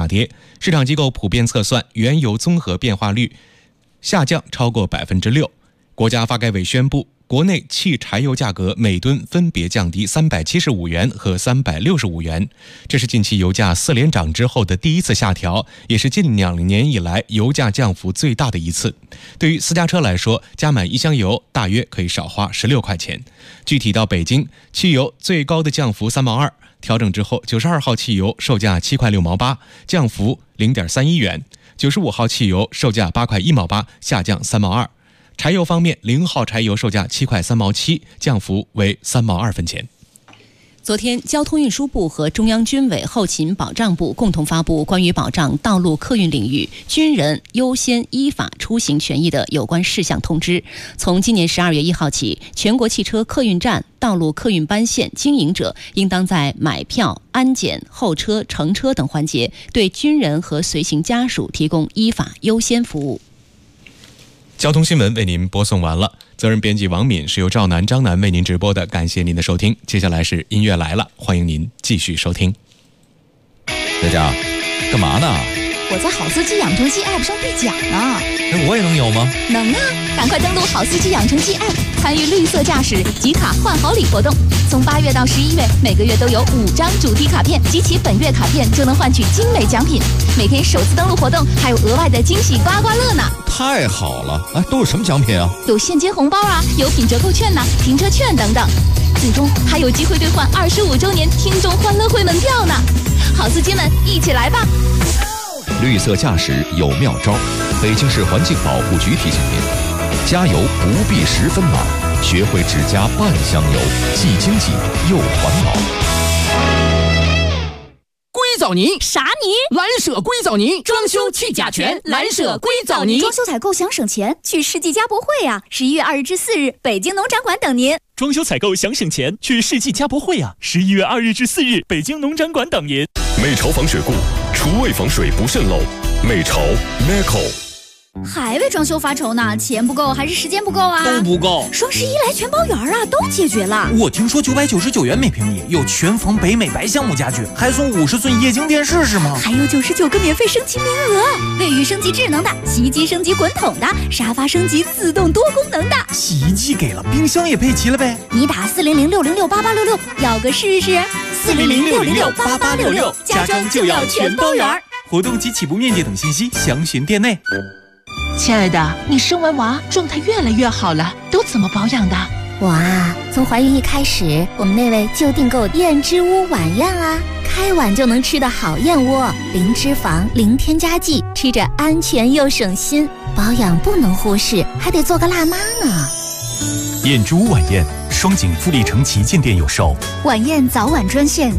跌。市场机构普遍测算，原油综合变化率下降超过6%。国家发改委宣布，国内汽柴油价格每吨分别降低375元和365元，这是近期油价4连涨之后的第一次下调，也是近2年以来油价降幅最大的一次。对于私家车来说，加满1箱油大约可以少花16块钱。具体到北京，汽油最高的降幅3毛2，调整之后92号汽油售价7块6毛8，降幅0.31元；95号汽油售价8块1毛8，下降3毛2。柴油方面，0号柴油售价7块3毛7，降幅为3毛2分钱。 昨天，交通运输部和中央军委后勤保障部共同发布关于保障道路客运领域军人优先依法出行权益的有关事项通知。从今年12月1号起，全国汽车客运站、道路客运班线经营者应当在买票、安检、候车、乘车等环节对军人和随行家属提供依法优先服务。 交通新闻为您播送完了，责任编辑王敏，是由赵楠、张楠为您直播的，感谢您的收听。接下来是音乐来了，欢迎您继续收听。 佳佳，干嘛呢？ 我在好司机养成记 App 上兑奖呢。 我也能有吗？ 能啊，赶快登录好司机养成记 App， 参与绿色驾驶集卡换好礼活动。从8月到11月，每个月都有5张主题卡片，集齐本月卡片就能换取精美奖品。每天首次登录活动还有额外的惊喜刮刮乐呢。 太好了！哎，都有什么奖品啊？ 有现金红包啊，有品折扣券呐、停车券等等。最终还有机会兑换25周年听众欢乐会门票呢。好司机们，一起来吧！ 绿色驾驶有妙招，北京市环境保护局提醒您：加油不必10分满，学会只加半箱油，既经济又环保。 硅藻泥啥泥？ 蓝舍硅藻泥，装修去甲醛，蓝舍硅藻泥。 装修采购想省钱，去世纪家博会啊！11月2日至4日，北京农展馆等您。 装修采购想省钱，去世纪家博会啊！11月2日至4日，北京农展馆等您。 美潮防水固，厨卫防水不渗漏。美潮 Meco。 还为装修发愁呢？钱不够还是时间不够啊？ 都不够。 双11来全包圆啊，都解决了。 我听说999元每平米有全房北美白橡木家具，还送50寸液晶电视是吗？ 还有99个免费升级名额，卫浴升级智能的，洗衣机升级滚筒的，沙发升级自动多功能的。 洗衣机给了，冰箱也配齐了呗？ 你打400-606-8866，要个试试。400-606-8866，家装就要全包圆。 活动及起步面积等信息详询店内。 亲爱的，你生完娃状态越来越好了，都怎么保养的？ 我啊，从怀孕一开始，我们那位就订购燕之屋晚宴啊，开碗就能吃的好燕窝，零脂肪、零添加剂，吃着安全又省心。保养不能忽视，还得做个辣妈呢。 燕之屋晚宴，双井富力城旗舰店有售。 晚宴早晚专线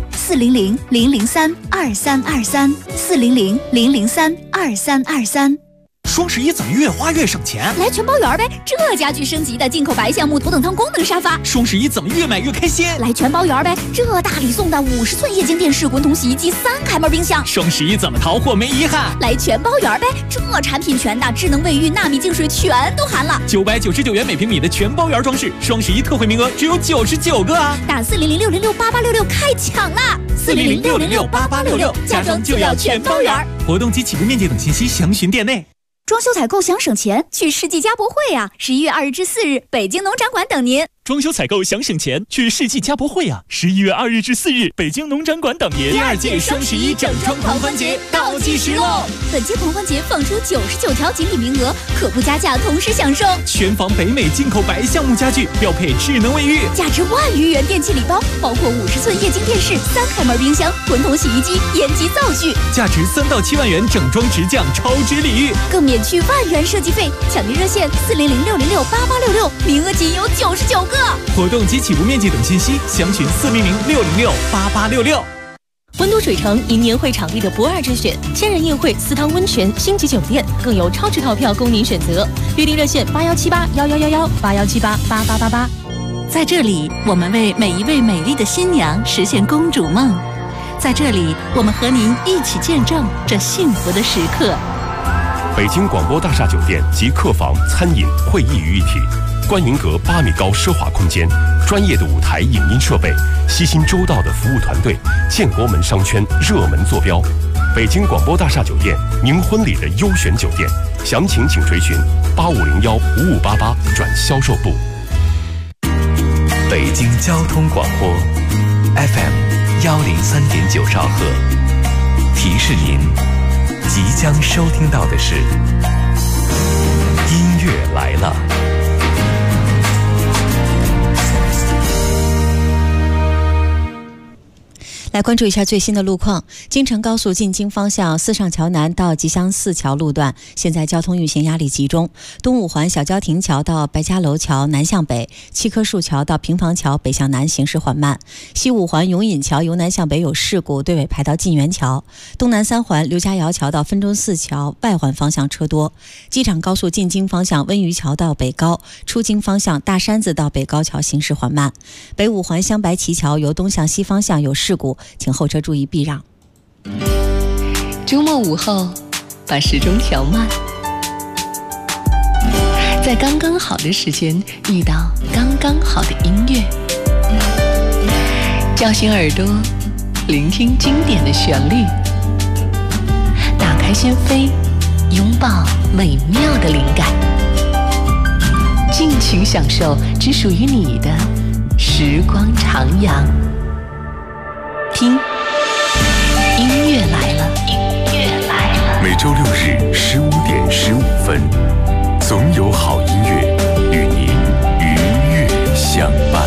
400-003-2323 400-003-2323。 双11怎么越花越省钱？ 来全包圆呗！这家具升级的进口白橡木头等舱功能沙发。 双11怎么越买越开心？ 来全包圆呗！这大礼送的50寸液晶电视、滚筒洗衣机、3开门冰箱。 双11怎么淘货没遗憾？ 来全包圆呗！这产品全的，智能卫浴、纳米净水全都含了。 999元每平米的全包圆装饰，双11特惠名额只有99个啊！ 打400-606-8866开抢啦！400-606-8866，家装就要全包圆。 活动及起步面积等信息详询店内。 装修采购想省钱，去世纪家博会啊！11月2日至4日，北京农展馆等您。 装修采购想省钱，去世纪家博会啊！11月2日至4日，北京农展馆等您。 第2届双11整装狂欢节倒计时喽！ 本届狂欢节放出99条锦鲤名额，可不加价同时享受全房北美进口白橡木家具，标配智能卫浴， 价值10000余元电器礼包，包括50寸液晶电视、3开门冰箱、滚筒洗衣机、烟机灶具， 价值3到7万元整装直降超值礼遇， 更免去10000元设计费。抢订热线400-606-8866，名额仅有99个。 活动及起步面积等信息详询400-606-8866。 温都水城迎年会场地的不二之选，千人宴会、私汤温泉、星级酒店，更有超值套票供您选择。预订热线8178111181788888。 在这里，我们为每一位美丽的新娘实现公主梦。在这里，我们和您一起见证这幸福的时刻。 北京广播大厦酒店及客房、餐饮、会议于一体。观云阁8米高奢华空间，专业的舞台影音设备，悉心周到的服务团队，建国门商圈热门坐标。 北京广播大厦酒店，您婚礼的优选酒店，详情请垂询85015588转销售部。 北京交通广播 FM103.9兆赫，提示您即将收听到的是音乐来了。 来关注一下最新的路况。京承高速进京方向四上桥南到吉祥寺桥路段，现在交通运行压力集中。东五环小郊亭桥到白家楼桥南向北，七棵树桥到平房桥北向南行驶缓慢。西五环永隐桥由南向北有事故，队尾排到晋源桥。东南三环刘家窑桥到分钟寺桥外环方向车多。机场高速进京方向温榆桥到北高，出京方向大山子到北高桥行驶缓慢。北五环镶白旗桥由东向西方向有事故，请后车注意避让。 周末午后，把时钟调慢，在刚刚好的时间遇到刚刚好的音乐，叫醒耳朵，聆听经典的旋律，打开心扉，拥抱美妙的灵感，尽情享受只属于你的时光徜徉。听，音乐来了，音乐来了。 每周六日15点15分，总有好音乐与您愉悦相伴。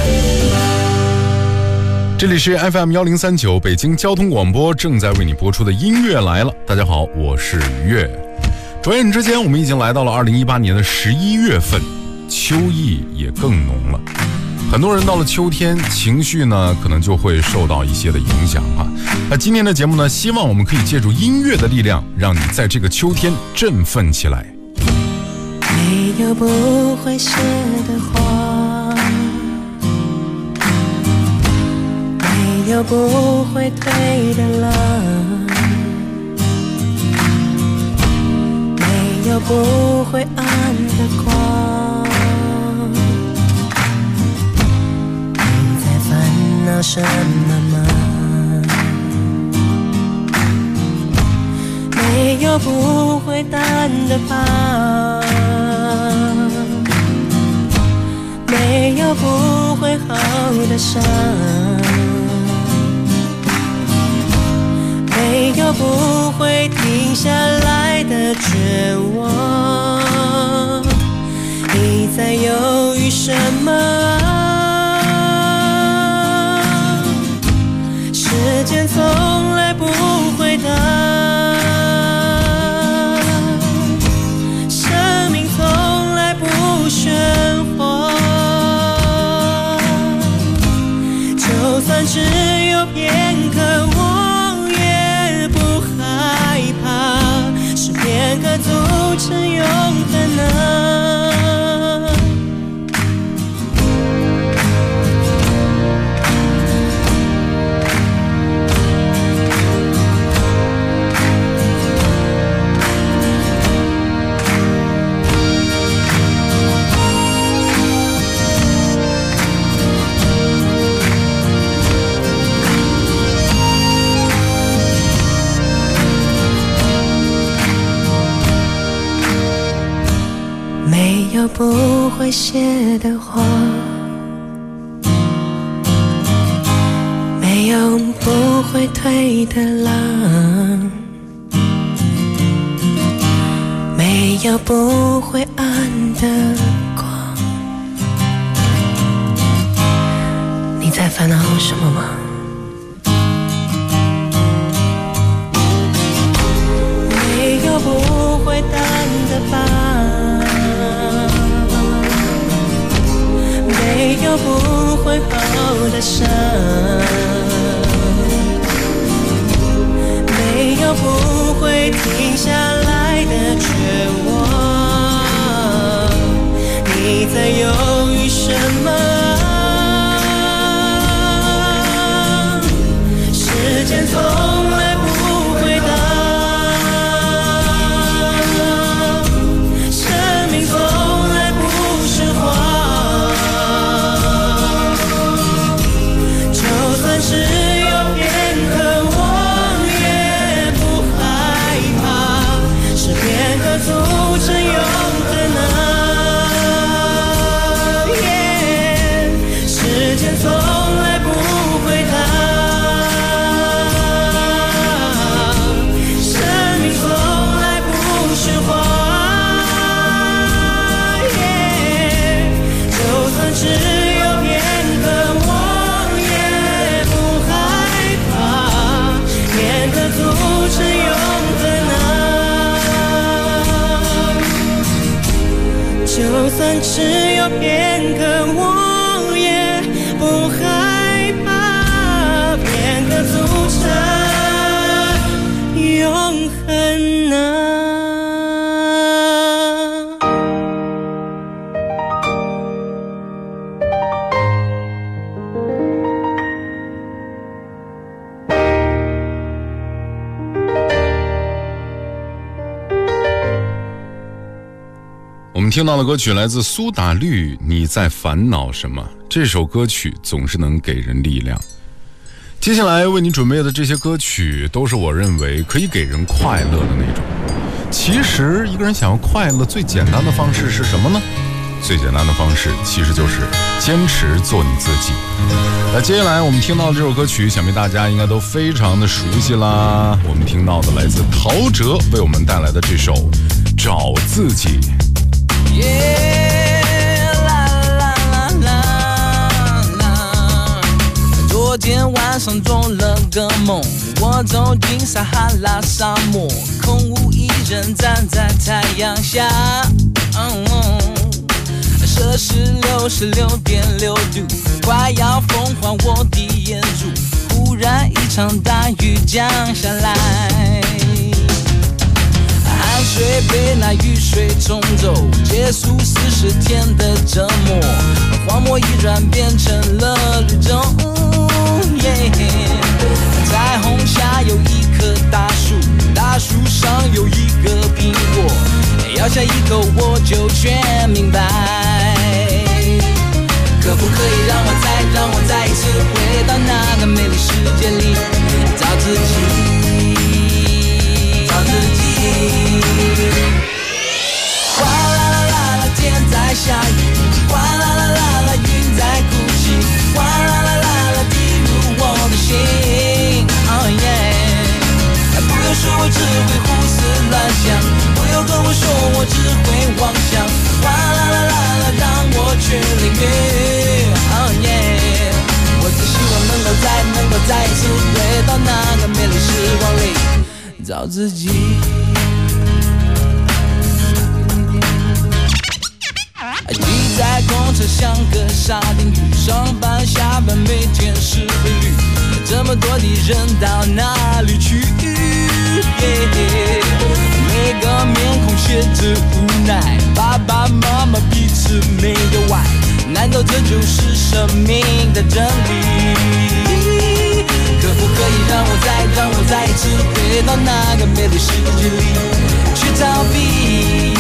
这里是 FM1039 北京交通广播正在为你播出的音乐来了。大家好，我是于悦。转眼之间，我们已经来到了2018年的11月份，秋意也更浓了。很多人到了秋天，情绪呢可能就会受到一些的影响啊。那今天的节目呢，希望我们可以借助音乐的力量，让你在这个秋天振奋起来。 没有不会谢的花，没有不会退的浪，没有不会暗的光。闹什么吗？没有不会淡的疤，没有不会好的伤，没有不会停下来的绝望。你在犹豫什么啊？时间从来不回答，生命从来不喧哗，就算只有片刻我也不害怕，是片刻组成永恒啊。没有不会谢的花，没有不会退的浪，没有不会暗的光。你在烦恼什么吗？没有不会淡的疤，没有不会好的伤，没有不会停下来的绝望。你在犹豫什么啊？时间从来不回答，生命从来不是谎。只有片刻我也不只有片刻，我也不害怕，片刻组成永恒啊。 我们听到的歌曲来自苏打绿，你在烦恼什么？这首歌曲总是能给人力量。接下来为你准备的这些歌曲都是我认为可以给人快乐的那种。其实一个人想要快乐最简单的方式是什么呢？最简单的方式其实就是坚持做你自己。那接下来我们听到的这首歌曲，想必大家应该都非常的熟悉啦。我们听到的来自陶喆为我们带来的这首《找自己》。 昨天晚上做了个梦，我走进撒哈拉沙漠，空无一人站在太阳下，摄氏66.6度，快要风化我的眼珠。忽然一场大雨降下来，汗水被那雨水冲走，结束40天的折磨，荒漠已然变成了绿洲。彩虹下有一棵大树，大树上有一个苹果，咬下一口我就全明白。可不可以让我再一次回到那个美丽世界里，找自己，找自己。哗啦啦啦啦，天在下雨，哗啦啦啦啦，云在哭泣，哗啦啦啦啦，滴入我的心。Oh yeah， 不要说我只会胡思乱想，不要跟我说我只会妄想，哗啦啦啦啦，让我去领略。Oh yeah， 我只希望能够再一次回到那个美丽时光里，找自己。挤在公车像个沙丁鱼，上班下班每天是规律，这么多的人到哪里去？每个面孔写着无奈，爸爸妈妈彼此没有爱，难道这就是生命的真理？可不可以让我再一次回到那个美丽世界里，去逃避？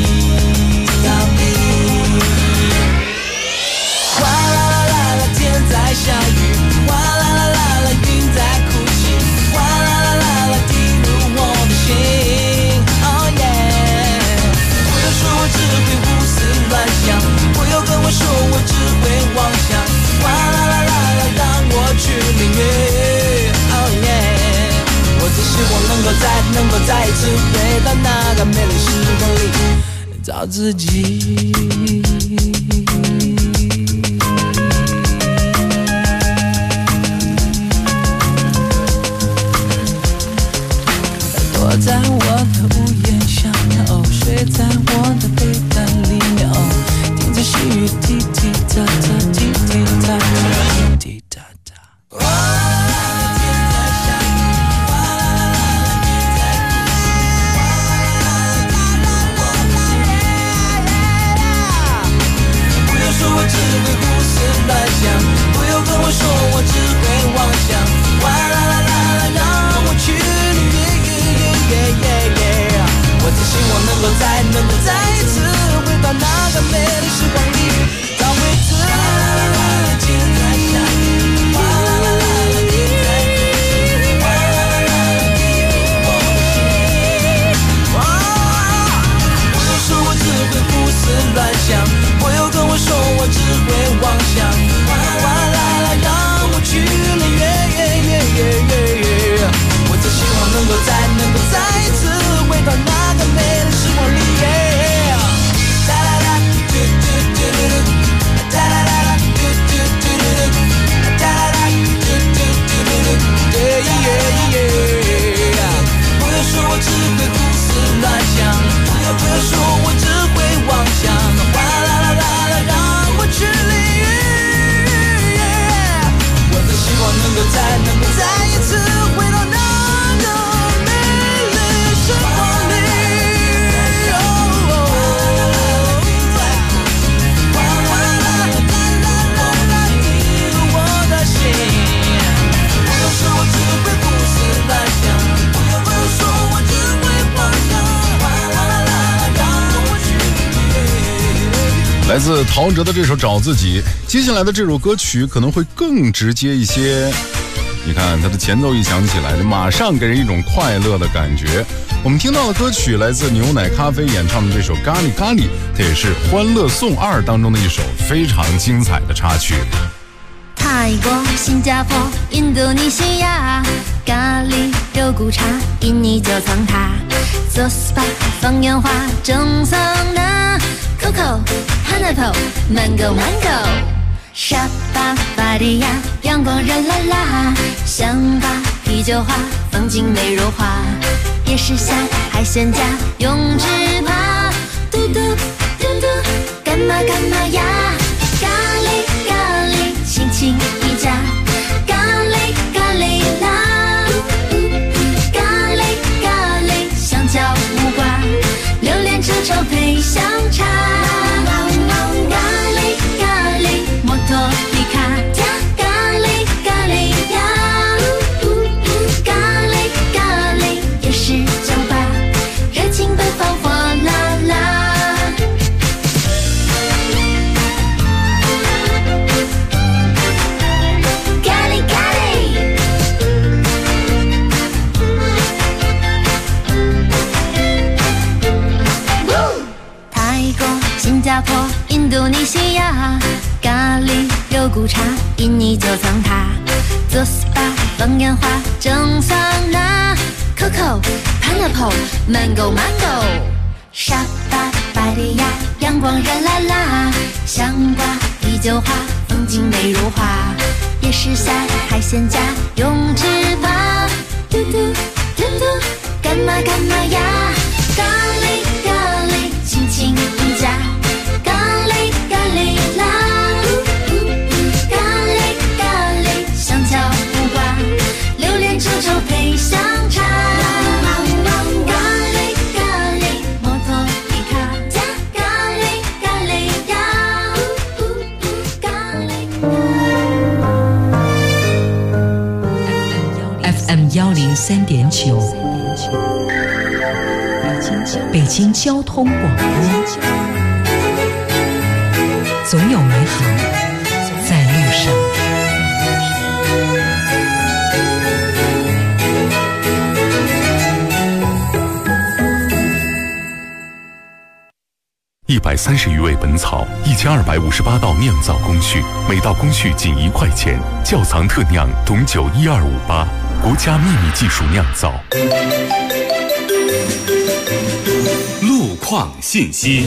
哗啦啦啦啦，天在下雨，哗啦啦啦啦，云在哭泣，哗啦啦啦啦，滴入我的心。Oh yeah， 不要说我只会胡思乱想，不要跟我说我只会妄想，哗啦啦啦啦，让我去领略。Oh yeah， 我只希望能够再一次回到那个美丽时光里，找自己。躲在我的屋檐下面，睡在我的被单里面，听着细雨滴滴答答，滴滴答答，滴滴答答。不要说我只会胡思乱想，不要跟我说我只会妄想，哗啦啦啦啦，让我去领略。我只希望能够再一次回到那个美丽时光里，找回自己。天在下雨，哗啦啦啦啦，天在哭泣，哗啦啦啦啦，滴入我的心。不要说我只会胡思乱想，不要跟我说我只会妄想，哗啦啦啦，让我去领略。我只希望能够再一次回到那个美丽时光里。哒啦啦，嘟嘟嘟嘟嘟，哒啦啦啦，嘟嘟嘟嘟嘟，哒啦啦，嘟嘟嘟嘟嘟，不要说我只会胡思乱想，不要说我只会妄想，哗啦啦啦。 来自陶喆的这首《找自己》，接下来的这首歌曲可能会更直接一些。你看它的前奏一响起来，马上给人一种快乐的感觉。我们听到的歌曲来自牛奶咖啡演唱的这首《咖喱咖喱》，它也是《欢乐颂2》当中的一首非常精彩的插曲。 泰国、新加坡、印度尼西亚，咖喱肉骨茶，印尼九层塔，做 SPA 放烟花，蒸桑拿 ，Coco、Pineapple、Mango、沙巴、巴堤亚，阳光热辣辣，香巴、啤酒花，风景美如画，夜市下海鲜价，永之趴，嘟嘟嘟嘟，干嘛干嘛呀？咖喱咖喱，心情一家，咖喱咖喱啦，咖喱咖喱，香蕉木瓜，榴莲臭臭配香茶，咖喱咖喱，摩托皮卡，咖喱咖喱呀，咖喱咖喱，夜市酒吧，热情奔放火辣辣。新加坡、印度尼西亚，咖喱肉骨茶，印尼九层塔，做 SPA 放烟花，蒸桑拿 ，Coco、Pineapple、Mango， 沙巴、巴堤亚，阳光热辣辣，香瓜、啤酒花，风景美如画，夜市下海鲜价，永之趴，嘟嘟嘟嘟，干嘛干嘛呀？咖喱咖喱，心情一家。咖喱咖喱啦，咖喱咖喱，香蕉木瓜，榴莲臭臭配香茶，咖喱咖喱，摩托皮卡，咖喱咖喱呀，咖喱。 FM 103.9，北京交通广播。总有美好在路上。 130余味本草，1258道酿造工序，每道工序仅1块钱。窖藏特酿董酒12588，国家秘密技术酿造。 路况信息。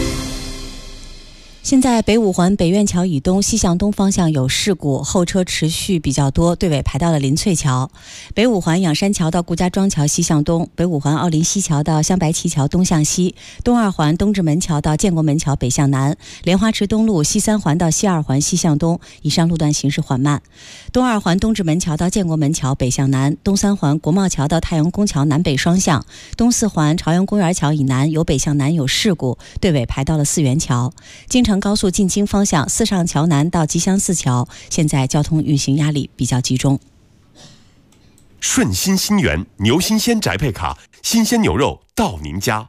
现在北五环北苑桥以东西向东方向有事故，后车持续比较多，队尾排到了林翠桥。北五环仰山桥到顾家庄桥西向东，北五环奥林西桥到香白旗桥东向西，东二环东直门桥到建国门桥北向南，莲花池东路西三环到西二环西向东，以上路段行驶缓慢。东二环东直门桥到建国门桥北向南，东三环国贸桥到太阳宫桥南北双向，东四环朝阳公园桥以南由北向南有事故，队尾排到了四元桥。京承高速进京方向四上桥南到吉祥寺桥，现在交通运行压力比较集中。 顺心新源牛新鲜宅配卡，新鲜牛肉到您家。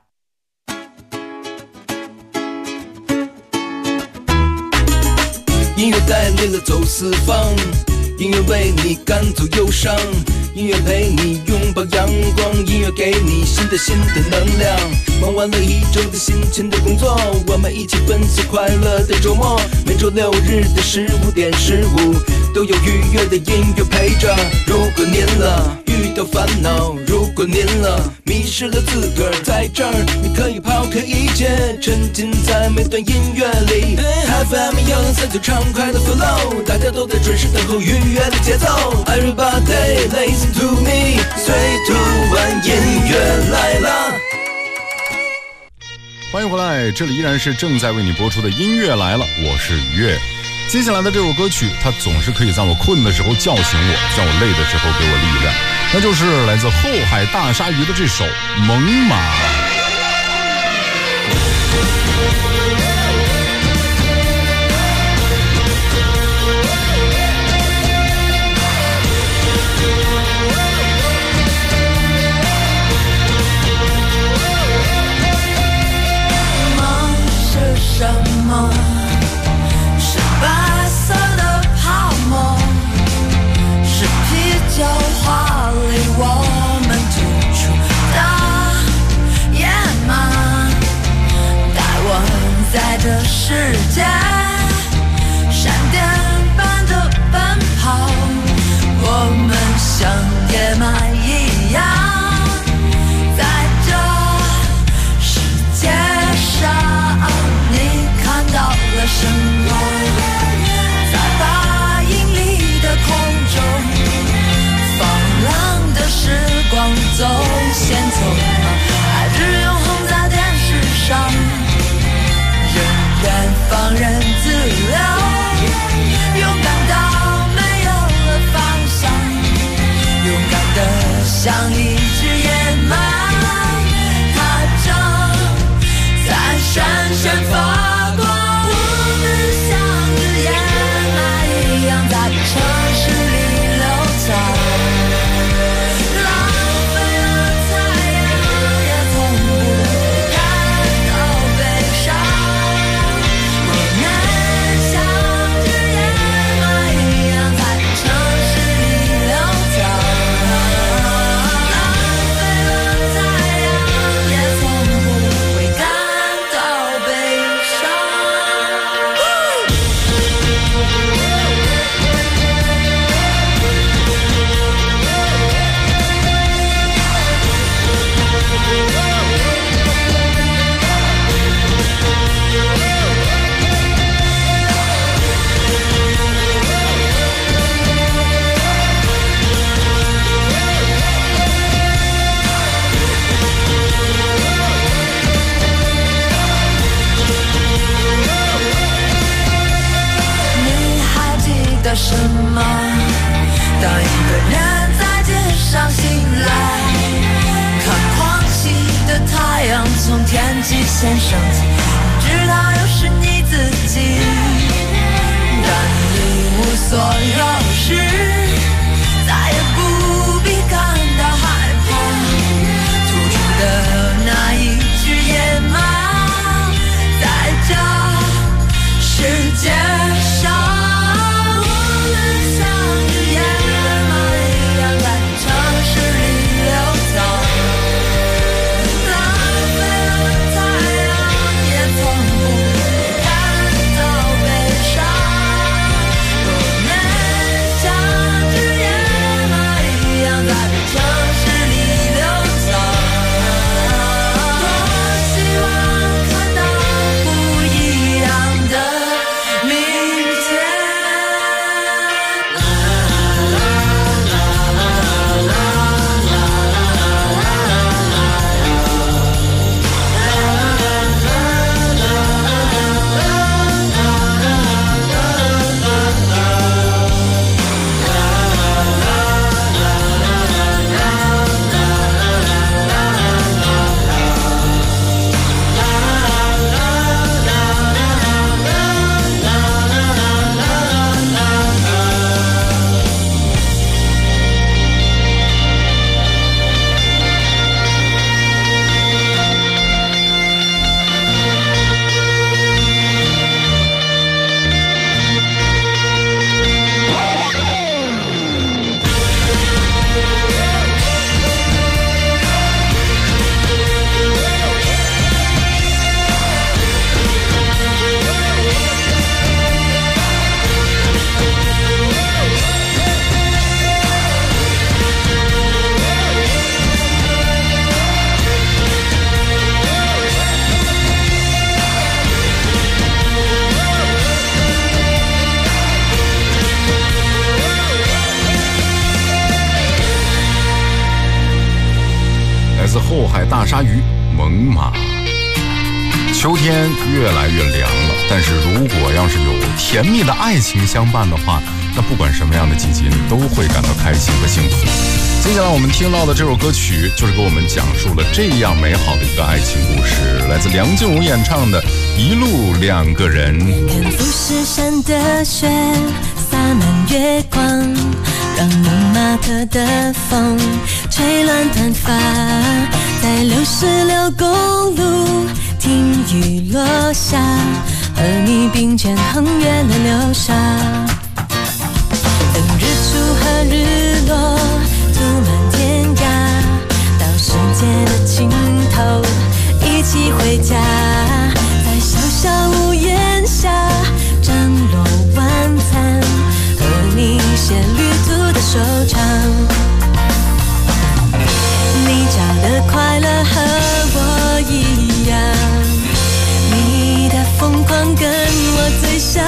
音乐带领了走四方，音乐为你赶走忧伤，音乐陪你拥抱阳光，音乐给你新的能量。忙完了一周的辛勤的工作，我们一起分享快乐的周末。每周六日的15点15，都有愉悦的音乐陪着。如果您遇到烦恼，如果您迷失了自个儿，在这儿你可以抛开一切，沉浸在每段音乐里。FM 103就畅快的 flow， 大家都在准时等候愉悦的节奏。Everybody listen to me， 最突然音乐来了。 欢迎回来，这里依然是正在为你播出的音乐来了，我是于越。接下来的这首歌曲，它总是可以在我困的时候叫醒我，在我累的时候给我力量，那就是来自后海大鲨鱼的这首《猛犸》。 梦是什么？ 极限升级，知道又是你自己，但一无所有时，再也不必感到害怕。吐出的那一句野马，在这世界上。 后海大鲨鱼猛犸。秋天越来越凉了，但是如果要是有甜蜜的爱情相伴的话，那不管什么样的季节，你都会感到开心和幸福。接下来我们听到的这首歌曲，就是给我们讲述了这样美好的一个爱情故事，来自梁静茹演唱的《一路两个人》。 看富士山的雪洒满月光，让蒙马特的风吹乱短发，在66公路听雨落下，和你并肩横越了流沙，等日出和日落涂满天涯，到世界的尽头一起回家，在小小屋檐下张罗晚餐，和你写旅途的收场。你找的快乐和我一样，你的疯狂跟我最像，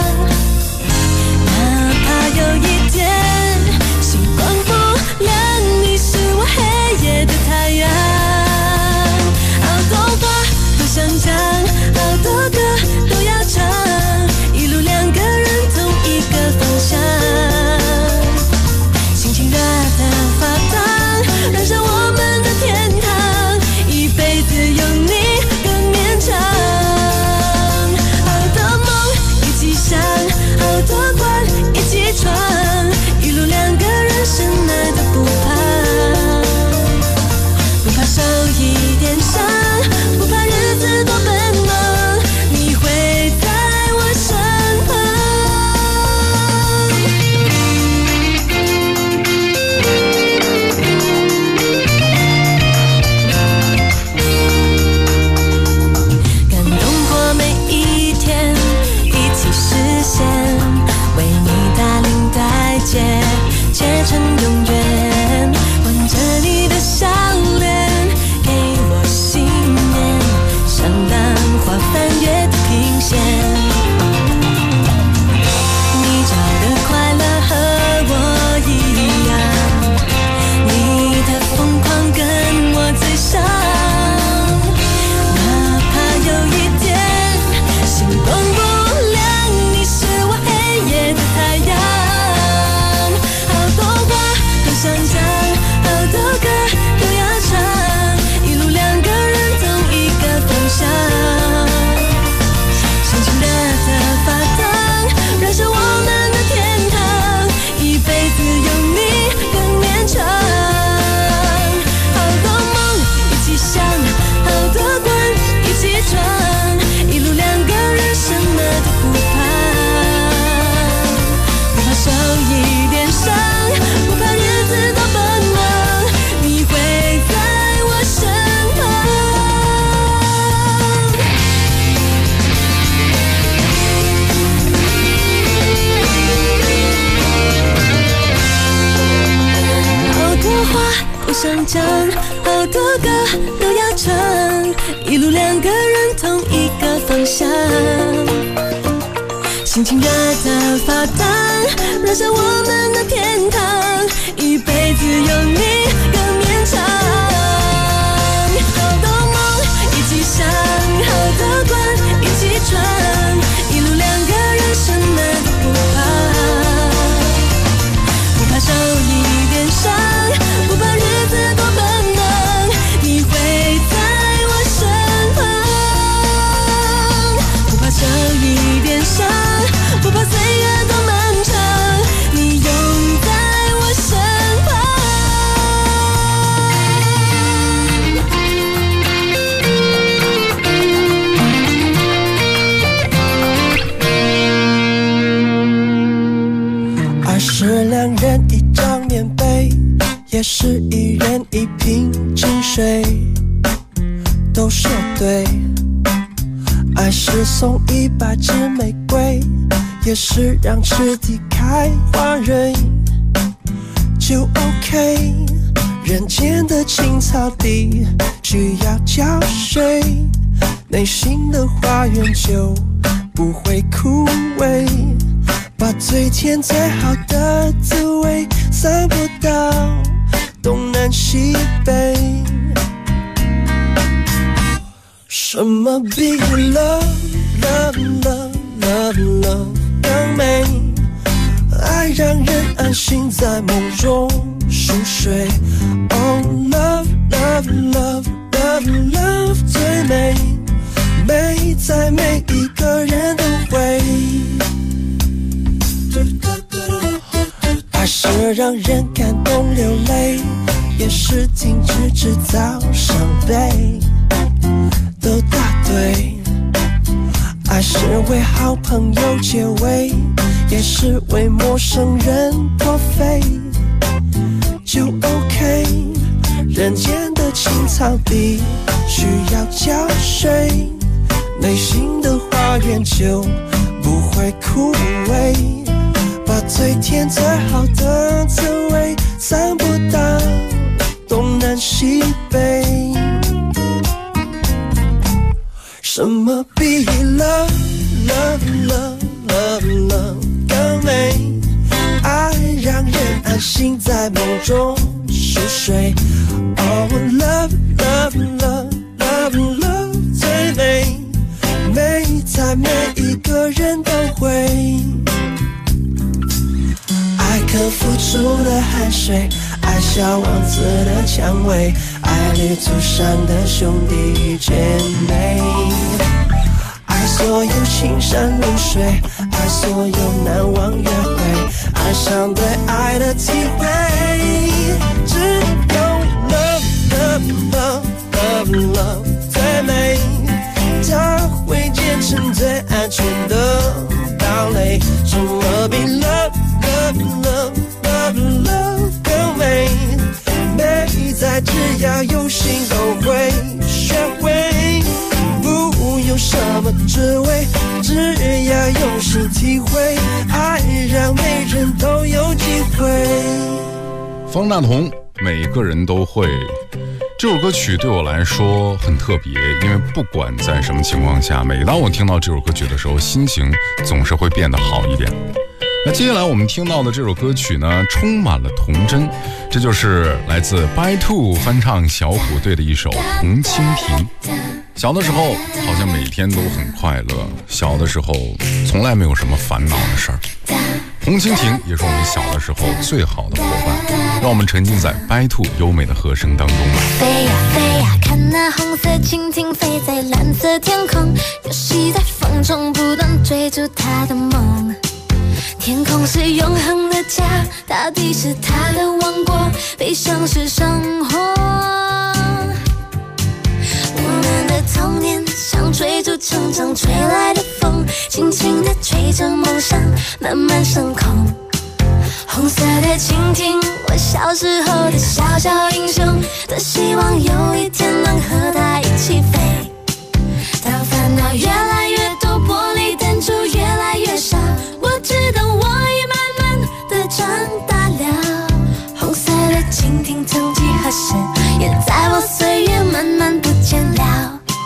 哪怕有一天星光不亮，你是我黑夜的太阳。 一路两个人同一个方向，心情热得发烫，燃烧我们的天堂，一辈子有你更绵长。好多梦一起想，好多关一起闯，一路两个人什么都不怕，不怕受一点伤，不怕日子多奔忙，你会在我身旁，不怕受一点伤，不怕岁月多漫长，你永在我身旁。爱是两人一张棉被，也是一人一瓶清水，都说对。爱是送100支玫瑰，也是让池底开花蕊，就 OK。人间的青草地需要浇水，内心的花园就不会枯萎，把最甜最好的滋味散播到东南西北。什么比 love love love love love 更美？爱让人安心在梦中熟睡。Oh love love love love love 最美，美在每一个人都会。爱是让人感动流泪，也是停止制造伤悲，都答对。爱是为好朋友结尾，也是为陌生人破费，就 OK。 人间的青草地需要浇水，内心的花园就不会枯萎，把最甜最好的滋味散播到东南西北。什么比 love love love love love 更美？爱让人安心在梦中熟睡。Oh love love love love love 最美，美在每一个人都会。爱可付出的汗水，爱小王子的蔷薇，爱旅途上的兄弟姐妹，爱所有青山绿水，爱所有难忘约会，爱上对爱的体会。只有 love love love love love 最美，它会建成最安全的堡垒。什么比 love love love love love 更美？美在只要有心都会学会，不用什么滋味，只要用心体会，爱让每人都有机会。 方大同，每个人都会。这首歌曲对我来说很特别，因为不管在什么情况下，每当我听到这首歌曲的时候，心情总是会变得好一点。那接下来我们听到的这首歌曲呢，充满了童真，这就是来自 By Two 翻唱小虎队的一首《红蜻蜓》。小的时候好像每天都很快乐，小的时候从来没有什么烦恼的事儿。红蜻蜓也是我们小的时候最好的伙伴，让我们沉浸在 By Two 优美的和声当中吧。 飞呀飞呀，看那红色蜻蜓飞在蓝色天空，游戏在风中不断追逐它的梦。天空是永恒的家，大地是它的王国，悲伤是生活。我们的童年像追逐成长吹来的风，轻轻地吹着梦想慢慢升空。红色的蜻蜓，我小时候的小小英雄，多希望有一天能和它一起飞。当烦恼越来越多，玻璃弹珠越来越少，我知道我已慢慢地长大了。红色的蜻蜓，曾几何时也在我岁月慢慢不见了。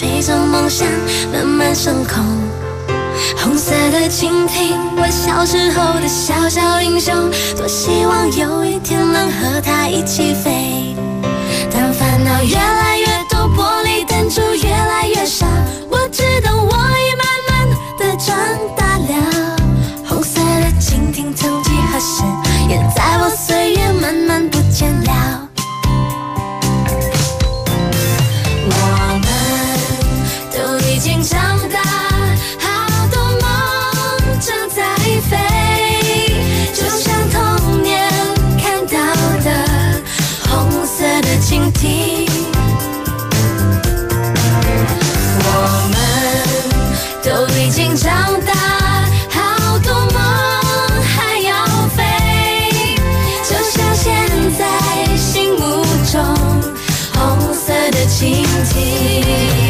追着梦想慢慢升空。红色的蜻蜓，我小时候的小小英雄，多希望有一天能和它一起飞。当烦恼越来越多，玻璃弹珠越来越少，我知道我已慢慢的长大了。红色的蜻蜓，曾几何时也在我岁月慢慢不见了。我们都已经长大，好多梦正在飞，就像童年看到的红色的蜻蜓。我们都已经长大，好多梦还要飞，就像现在心目中红色的蜻蜓。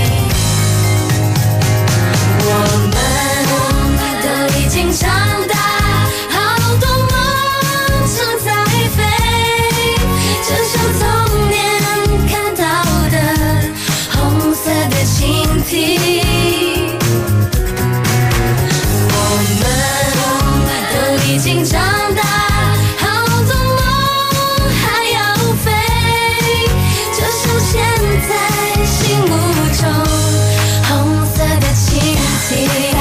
我们都已经长大，好多梦正在飞，就像童年看到的红色的蜻蜓。我们都已经长大，好多梦还要飞，就像现在心目中红色的蜻蜓。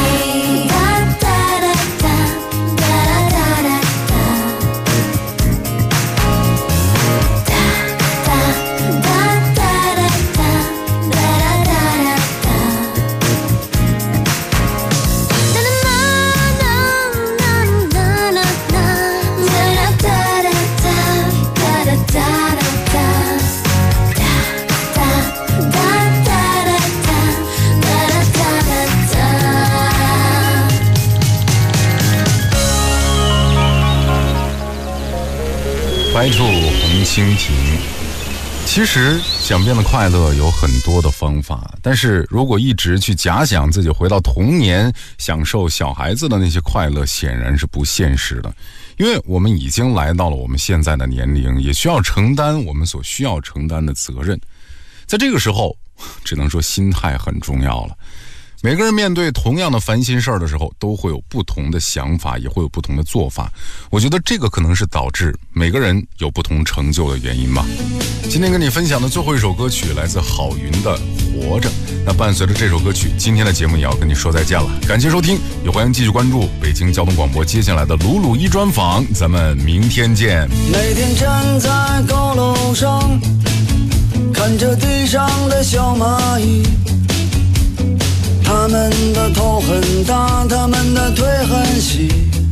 白兔红蜻蜓。其实想变得快乐有很多的方法，但是如果一直去假想自己回到童年，享受小孩子的那些快乐，显然是不现实的。因为我们已经来到了我们现在的年龄，也需要承担我们所需要承担的责任。在这个时候，只能说心态很重要了。每个人面对同样的烦心事儿的时候，都会有不同的想法，也会有不同的做法。我觉得这个可能是导致每个人有不同成就的原因吧。今天跟你分享的最后一首歌曲来自郝云的《活着》。那伴随着这首歌曲，今天的节目也要跟你说再见了。感谢收听，也欢迎继续关注北京交通广播接下来的鲁鲁一专访。咱们明天见。 每天站在高楼上，看着地上的小蚂蚁，他们的头很大，他们的腿很细，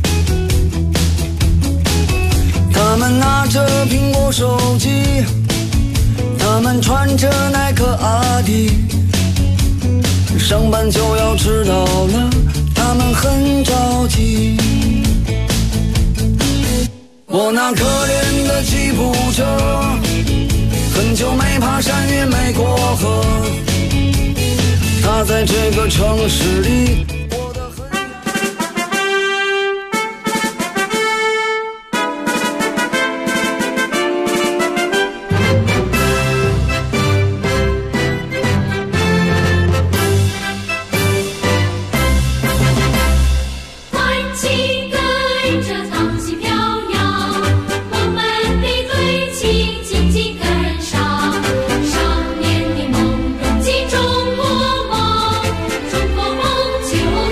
他们拿着苹果手机，他们穿着耐克阿迪，上班就要迟到了，他们很着急。我那可怜的吉普车，很久没爬山也没过河，他在这个城市里过得很。 欢庆跟着唐戏飘摇，我们的队庆紧紧跟上，少年的梦融进中国梦，中国梦就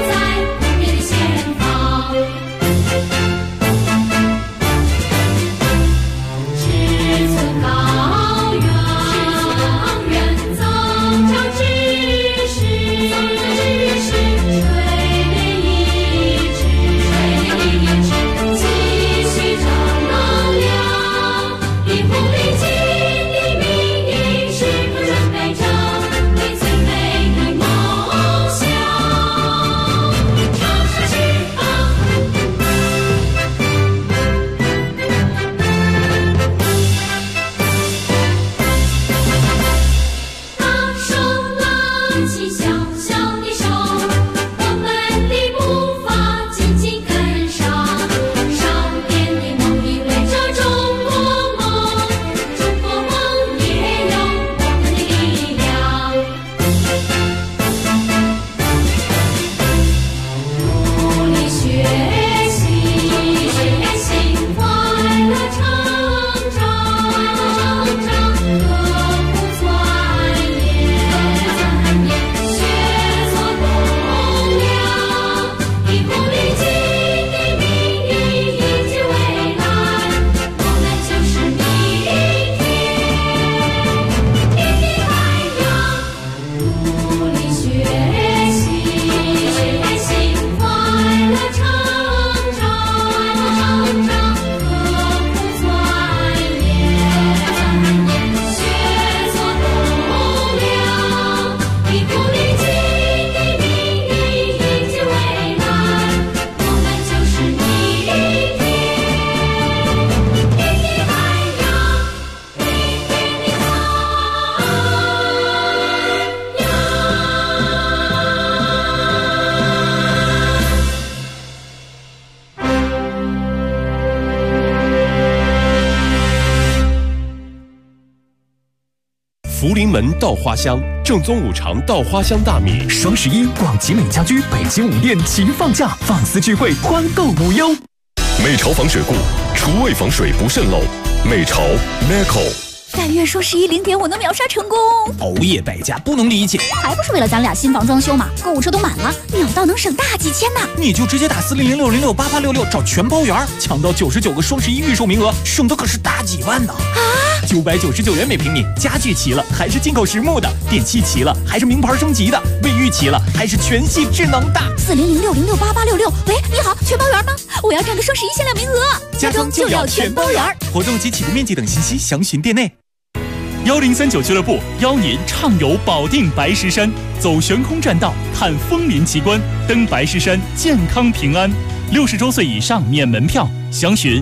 福临门稻花香，正宗五常稻花香大米。 双11，广吉美家居北京5店齐放假，放肆聚会，欢购无忧。 美潮防水固，厨卫防水不渗漏。美潮 Meco。 但愿双11零点我能秒杀成功。 熬夜败家不能理解， 还不是为了咱俩新房装修嘛？购物车都满了，秒到能省大几千呢。 你就直接打4006068866找全包圆，抢到99个双11预售名额，省的可是大几万呢。 啊 ！999元每平米，家具齐了还是进口实木的，电器齐了还是名牌升级的，卫浴齐了还是全系智能的。 4006068866，喂，你好，全包圆吗？我要占个双11限量名额。 家装就要全包圆，活动及起步面积等信息详询店内。 1039俱乐部邀您畅游保定白石山，走悬空栈道，看枫林奇观，登白石山健康平安。60周岁以上免门票，详询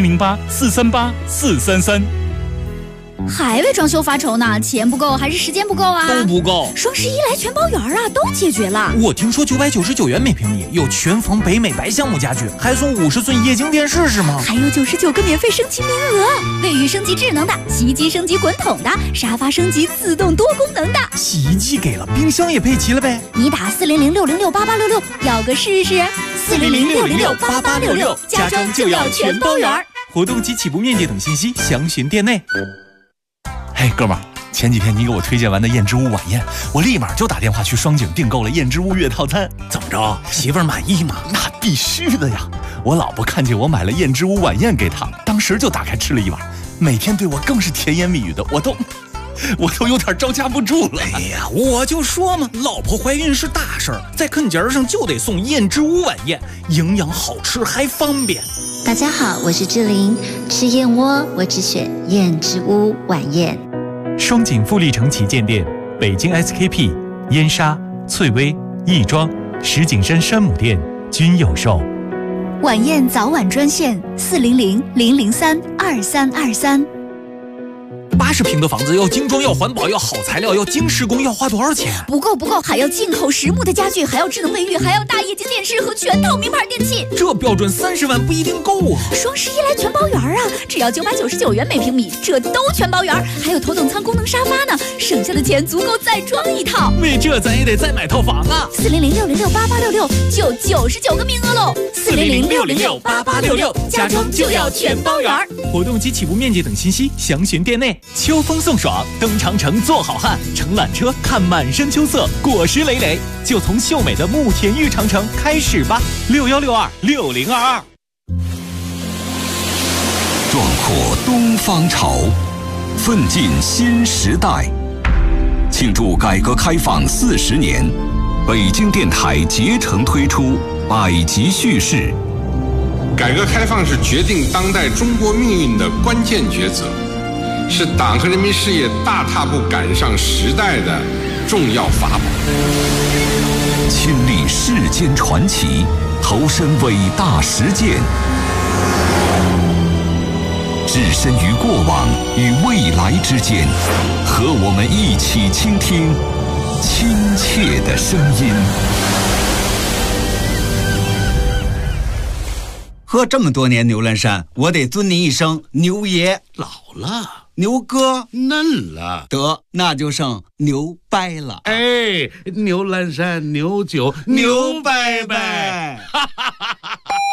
4008-438-433。 还为装修发愁呢？钱不够还是时间不够啊？ 都不够。 双11来全包圆啊，都解决了。 我听说999元每平米有全房北美白橡木家具，还送50寸液晶电视是吗？ 还有99个免费升级名额，卫浴升级智能的，洗衣机升级滚筒的，沙发升级自动多功能的。 洗衣机给了，冰箱也配齐了呗？ 你打4006068866，要个试试。4006068866，家装就要全包圆。 活动及起步面积等信息详询店内。嘿，哥们儿，前几天你给我推荐完的燕之屋晚宴，我立马就打电话去双井订购了燕之屋月套餐。怎么着，媳妇儿满意吗？那必须的呀！我老婆看见我买了燕之屋晚宴给她，当时就打开吃了一碗，每天对我更是甜言蜜语的，我都有点招架不住了。哎呀，我就说嘛，老婆怀孕是大事儿，在啃节上就得送燕之屋晚宴，营养好吃还方便。 大家好，我是志玲，吃燕窝我只选燕之屋晚宴。 双井富力城旗舰店、北京 SKP、燕莎、翠微、亦庄、石景山山姆店均有售。 晚宴早晚专线400-003-2323。 80平的房子要精装，要环保，要好材料，要精施工，要花多少钱？ 不够，还要进口实木的家具，还要智能卫浴，还要大液晶电视和全套名牌电器。 这标准30万不一定够啊！ 双11来全包圆啊，只要999元每平米，这都全包圆，还有头等舱功能沙发呢，省下的钱足够再装一套。 为这咱也得再买套房啊 ！4006068866就99个名额喽！4006068866，家装就要全包圆。 活动及起步面积等信息详询店内。秋风送爽，登长城做好汉，乘缆车看满山秋色，果实累累，就从秀美的慕田峪长城开始吧！61626022。 壮阔东方潮，奋进新时代。庆祝改革开放40年，北京电台竭诚推出百集叙事。 改革开放是决定当代中国命运的关键抉择，是党和人民事业大踏步赶上时代的重要法宝。 亲历世间传奇，投身伟大实践，置身于过往与未来之间，和我们一起倾听亲切的声音。 喝这么多年牛栏山，我得尊您一声牛爷。 老了， 牛哥嫩了， 得那就剩牛掰了。 哎，牛栏山牛酒牛掰掰。